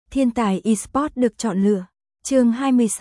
Thiên tài eSports được chọn lựa. Chương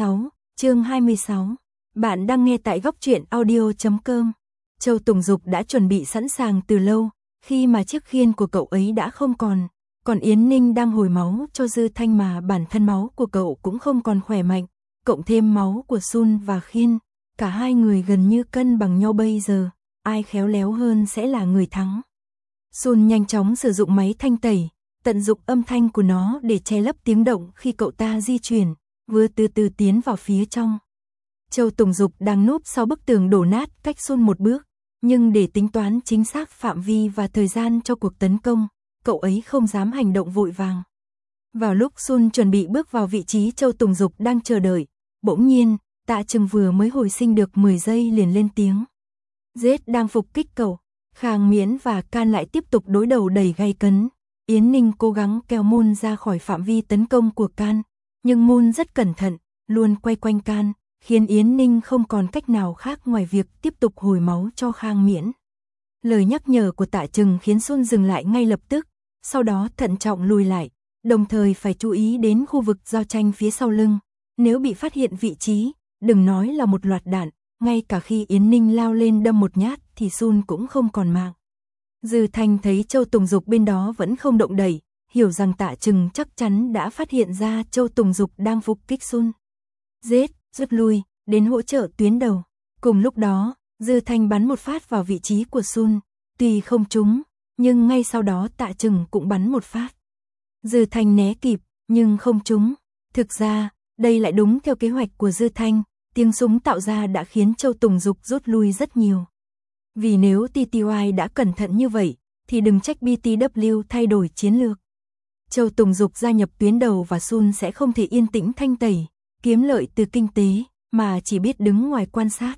26. Bạn đang nghe tại góc truyện audio.com. Châu Tùng Dục đã chuẩn bị sẵn sàng từ lâu, khi mà chiếc khiên của cậu ấy đã không còn Yến Ninh đang hồi máu cho Dư Thanh mà bản thân máu của cậu cũng không còn khỏe mạnh, cộng thêm máu của Sun và Khiên, cả hai người gần như cân bằng nhau bây giờ, ai khéo léo hơn sẽ là người thắng. Sun nhanh chóng sử dụng máy thanh tẩy, tận dụng âm thanh của nó để che lấp tiếng động khi cậu ta di chuyển, vừa từ từ tiến vào phía trong. Châu Tùng Dục đang núp sau bức tường đổ nát cách Sun một bước, nhưng để tính toán chính xác phạm vi và thời gian cho cuộc tấn công, cậu ấy không dám hành động vội vàng. Vào lúc Sun chuẩn bị bước vào vị trí Châu Tùng Dục đang chờ đợi, bỗng nhiên, Tạ Trừng vừa mới hồi sinh được 10 giây liền lên tiếng. Zed đang phục kích cậu, Khang Miễn và Can lại tiếp tục đối đầu đầy gay cấn. Yến Ninh cố gắng kéo Moon ra khỏi phạm vi tấn công của Can, nhưng Moon rất cẩn thận, luôn quay quanh Can, khiến Yến Ninh không còn cách nào khác ngoài việc tiếp tục hồi máu cho Khang Miễn. Lời nhắc nhở của Tạ Trừng khiến Sun dừng lại ngay lập tức, sau đó thận trọng lùi lại, đồng thời phải chú ý đến khu vực giao tranh phía sau lưng. Nếu bị phát hiện vị trí, đừng nói là một loạt đạn, ngay cả khi Yến Ninh lao lên đâm một nhát thì Sun cũng không còn mạng. Dư Thanh thấy Châu Tùng Dục bên đó vẫn không động đậy, hiểu rằng Tạ Trừng chắc chắn đã phát hiện ra Châu Tùng Dục đang phục kích Sun. Zed, rút lui, đến hỗ trợ tuyến đầu. Cùng lúc đó, Dư Thanh bắn một phát vào vị trí của Sun, tuy không trúng, nhưng ngay sau đó Tạ Trừng cũng bắn một phát. Dư Thanh né kịp, nhưng không trúng. Thực ra, đây lại đúng theo kế hoạch của Dư Thanh, tiếng súng tạo ra đã khiến Châu Tùng Dục rút lui rất nhiều. Vì nếu TTY đã cẩn thận như vậy, thì đừng trách BTW thay đổi chiến lược. Châu Tùng Dục gia nhập tuyến đầu và Sun sẽ không thể yên tĩnh thanh tẩy, kiếm lợi từ kinh tế, mà chỉ biết đứng ngoài quan sát.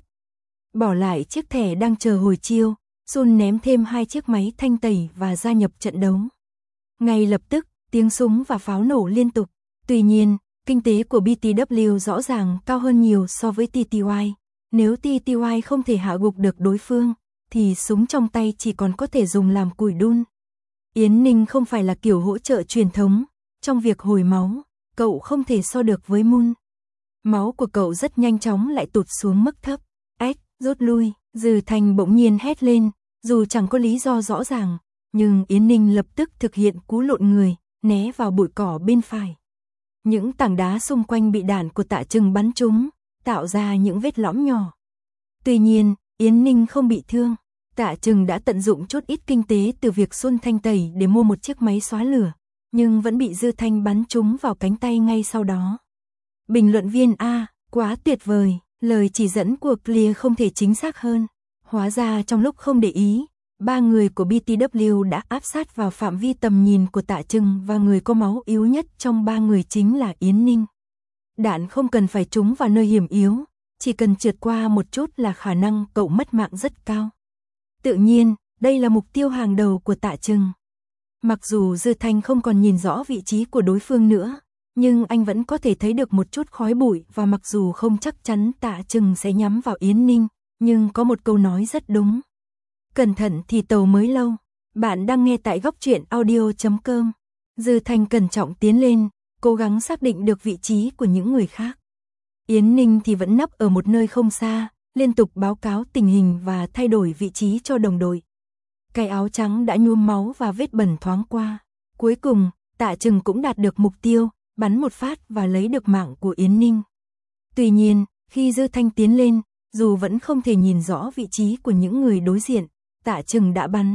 Bỏ lại chiếc thẻ đang chờ hồi chiêu, Sun ném thêm 2 chiếc máy thanh tẩy và gia nhập trận đấu. Ngay lập tức, tiếng súng và pháo nổ liên tục. Tuy nhiên, kinh tế của BTW rõ ràng cao hơn nhiều so với TTY. Nếu TTY không thể hạ gục được đối phương, thì súng trong tay chỉ còn có thể dùng làm củi đun. Yến Ninh không phải là kiểu hỗ trợ truyền thống, trong việc hồi máu, cậu không thể so được với Moon. Máu của cậu rất nhanh chóng lại tụt xuống mức thấp. Ếch, rút lui, Dư Thanh bỗng nhiên hét lên, dù chẳng có lý do rõ ràng, nhưng Yến Ninh lập tức thực hiện cú lộn người, né vào bụi cỏ bên phải. Những tảng đá xung quanh bị đạn của Tạ Trừng bắn trúng, tạo ra những vết lõm nhỏ. Tuy nhiên, Yến Ninh không bị thương. Tạ Trừng đã tận dụng chút ít kinh tế từ việc Sun thanh tẩy để mua một chiếc máy xóa lửa, nhưng vẫn bị Dư Thanh bắn trúng vào cánh tay ngay sau đó. Bình luận viên A, quá tuyệt vời, lời chỉ dẫn của Clear không thể chính xác hơn. Hóa ra trong lúc không để ý, 3 người của BTW đã áp sát vào phạm vi tầm nhìn của Tạ Trừng và người có máu yếu nhất trong 3 người chính là Yến Ninh. Đạn không cần phải trúng vào nơi hiểm yếu, chỉ cần trượt qua một chút là khả năng cậu mất mạng rất cao. Tự nhiên, đây là mục tiêu hàng đầu của Tạ Trừng. Mặc dù Dư Thanh không còn nhìn rõ vị trí của đối phương nữa, nhưng anh vẫn có thể thấy được một chút khói bụi và mặc dù không chắc chắn Tạ Trừng sẽ nhắm vào Yến Ninh, nhưng có một câu nói rất đúng. Cẩn thận thì tàu mới lâu. Bạn đang nghe tại góc truyện audio.com. Dư Thanh cẩn trọng tiến lên, cố gắng xác định được vị trí của những người khác. Yến Ninh thì vẫn nấp ở một nơi không xa, liên tục báo cáo tình hình và thay đổi vị trí cho đồng đội. Cái áo trắng đã nhuốm máu và vết bẩn thoáng qua. Cuối cùng, Tạ Trừng cũng đạt được mục tiêu, bắn một phát và lấy được mạng của Yến Ninh. Tuy nhiên, khi Dư Thanh tiến lên, dù vẫn không thể nhìn rõ vị trí của những người đối diện, Tạ Trừng đã bắn.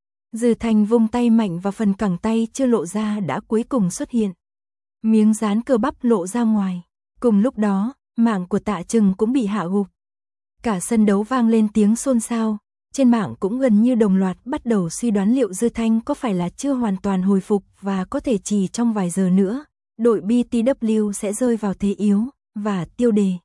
Dư Thanh vung tay mạnh và phần cẳng tay chưa lộ ra đã cuối cùng xuất hiện. Miếng dán cơ bắp lộ ra ngoài. Cùng lúc đó, mạng của Tạ Trừng cũng bị hạ gục. Cả sân đấu vang lên tiếng xôn xao, trên mạng cũng gần như đồng loạt bắt đầu suy đoán liệu Dư Thanh có phải là chưa hoàn toàn hồi phục và có thể chỉ trong vài giờ nữa, đội BTW sẽ rơi vào thế yếu, và tiêu đề.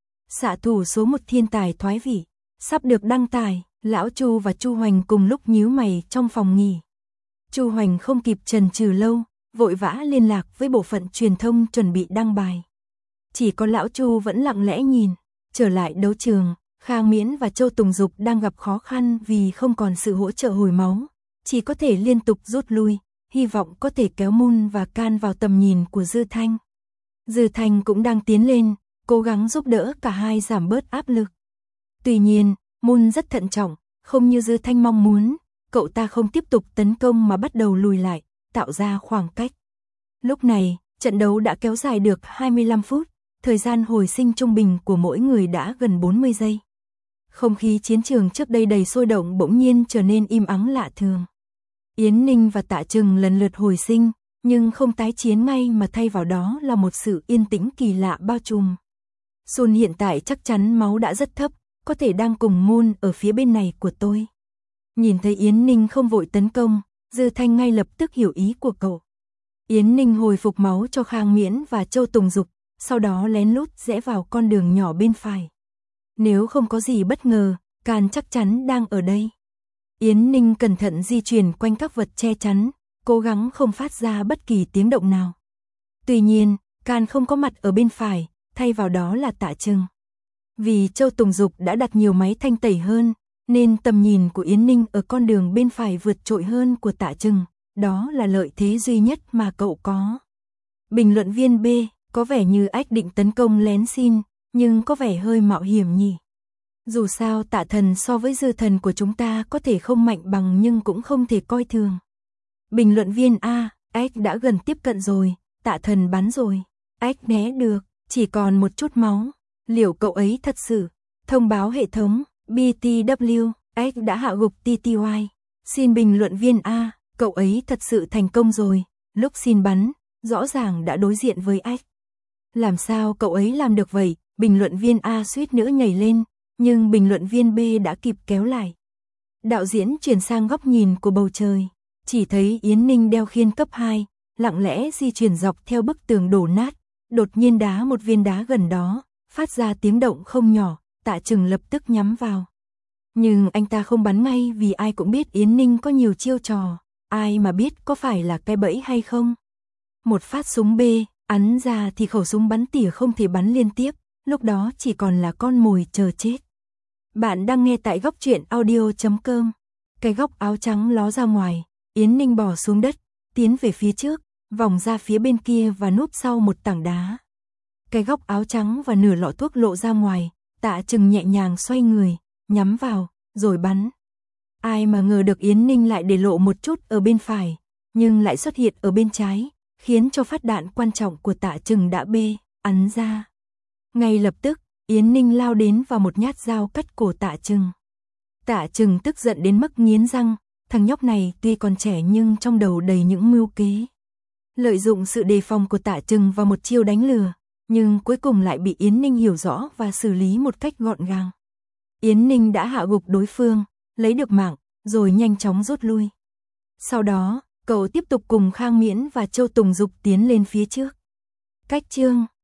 Xạ thủ số 1 thiên tài thoái vị, sắp được đăng tải, Lão Chu và Chu Hoành cùng lúc nhíu mày trong phòng nghỉ. Chu Hoành không kịp chần chừ lâu, vội vã liên lạc với bộ phận truyền thông chuẩn bị đăng bài. Chỉ có Lão Chu vẫn lặng lẽ nhìn. Trở lại đấu trường, Khang Miễn và Châu Tùng Dục đang gặp khó khăn vì không còn sự hỗ trợ hồi máu, chỉ có thể liên tục rút lui. hy vọng có thể kéo Moon và Can vào tầm nhìn của Dư Thanh. Dư Thanh cũng đang tiến lên, cố gắng giúp đỡ cả hai giảm bớt áp lực. Tuy nhiên, Moon rất thận trọng, không như Dư Thanh mong muốn, cậu ta không tiếp tục tấn công mà bắt đầu lùi lại, tạo ra khoảng cách. Lúc này, trận đấu đã kéo dài được 25 phút, thời gian hồi sinh trung bình của mỗi người đã gần 40 giây. Không khí chiến trường trước đây đầy sôi động bỗng nhiên trở nên im ắng lạ thường. Yến Ninh và Tạ Trừng lần lượt hồi sinh, nhưng không tái chiến ngay mà thay vào đó là một sự yên tĩnh kỳ lạ bao trùm. Sun hiện tại chắc chắn máu đã rất thấp, có thể đang cùng Moon ở phía bên này của tôi. Nhìn thấy Yến Ninh không vội tấn công, Dư Thanh ngay lập tức hiểu ý của cậu. Yến Ninh hồi phục máu cho Khang Miễn và Châu Tùng Dục, sau đó lén lút rẽ vào con đường nhỏ bên phải. Nếu không có gì bất ngờ, Can chắc chắn đang ở đây. Yến Ninh cẩn thận di chuyển quanh các vật che chắn, cố gắng không phát ra bất kỳ tiếng động nào. Tuy nhiên, Can không có mặt ở bên phải, thay vào đó là Tạ Trừng. Vì Châu Tùng Dục đã đặt nhiều máy thanh tẩy hơn, nên tầm nhìn của Yến Ninh ở con đường bên phải vượt trội hơn của Tạ Trừng, đó là lợi thế duy nhất mà cậu có. Bình luận viên B, có vẻ như Ách định tấn công lén xin, nhưng có vẻ hơi mạo hiểm nhỉ. Dù sao Tạ Thần so với Dư Thần của chúng ta có thể không mạnh bằng nhưng cũng không thể coi thường. Bình luận viên A, Ách đã gần tiếp cận rồi, Tạ Thần bắn rồi. Ách né được, chỉ còn một chút máu. Liệu cậu ấy thật sự? Thông báo hệ thống, BTW, Ách đã hạ gục TTY. Xin bình luận viên A, cậu ấy thật sự thành công rồi. Lúc xin bắn, rõ ràng đã đối diện với Ách. Làm sao cậu ấy làm được vậy? Bình luận viên A suýt nữa nhảy lên, nhưng bình luận viên B đã kịp kéo lại. Đạo diễn chuyển sang góc nhìn của bầu trời, chỉ thấy Yến Ninh đeo khiên cấp 2, lặng lẽ di chuyển dọc theo bức tường đổ nát, đột nhiên đá một viên đá gần đó, phát ra tiếng động không nhỏ, Tạ Trừng lập tức nhắm vào. Nhưng anh ta không bắn ngay vì ai cũng biết Yến Ninh có nhiều chiêu trò, ai mà biết có phải là cái bẫy hay không. Một phát súng B, ấn ra thì khẩu súng bắn tỉa không thể bắn liên tiếp, lúc đó chỉ còn là con mồi chờ chết. Bạn đang nghe tại góc truyện audio.com. Cái góc áo trắng ló ra ngoài, Yến Ninh bò xuống đất, tiến về phía trước, vòng ra phía bên kia và núp sau một tảng đá. Cái góc áo trắng và nửa lọ thuốc lộ ra ngoài, Tạ Trừng nhẹ nhàng xoay người, nhắm vào, rồi bắn. Ai mà ngờ được Yến Ninh lại để lộ một chút ở bên phải, nhưng lại xuất hiện ở bên trái, khiến cho phát đạn quan trọng của Tạ Trừng đã ấn ra. Ngay lập tức, Yến Ninh lao đến vào một nhát dao cắt cổ Tạ Trừng. Tạ Trừng tức giận đến mức nghiến răng, thằng nhóc này tuy còn trẻ nhưng trong đầu đầy những mưu kế. Lợi dụng sự đề phòng của Tạ Trừng vào một chiêu đánh lừa, nhưng cuối cùng lại bị Yến Ninh hiểu rõ và xử lý một cách gọn gàng. Yến Ninh đã hạ gục đối phương, lấy được mạng, rồi nhanh chóng rút lui. Sau đó, cậu tiếp tục cùng Khang Miễn và Châu Tùng Dục tiến lên phía trước. Cách chương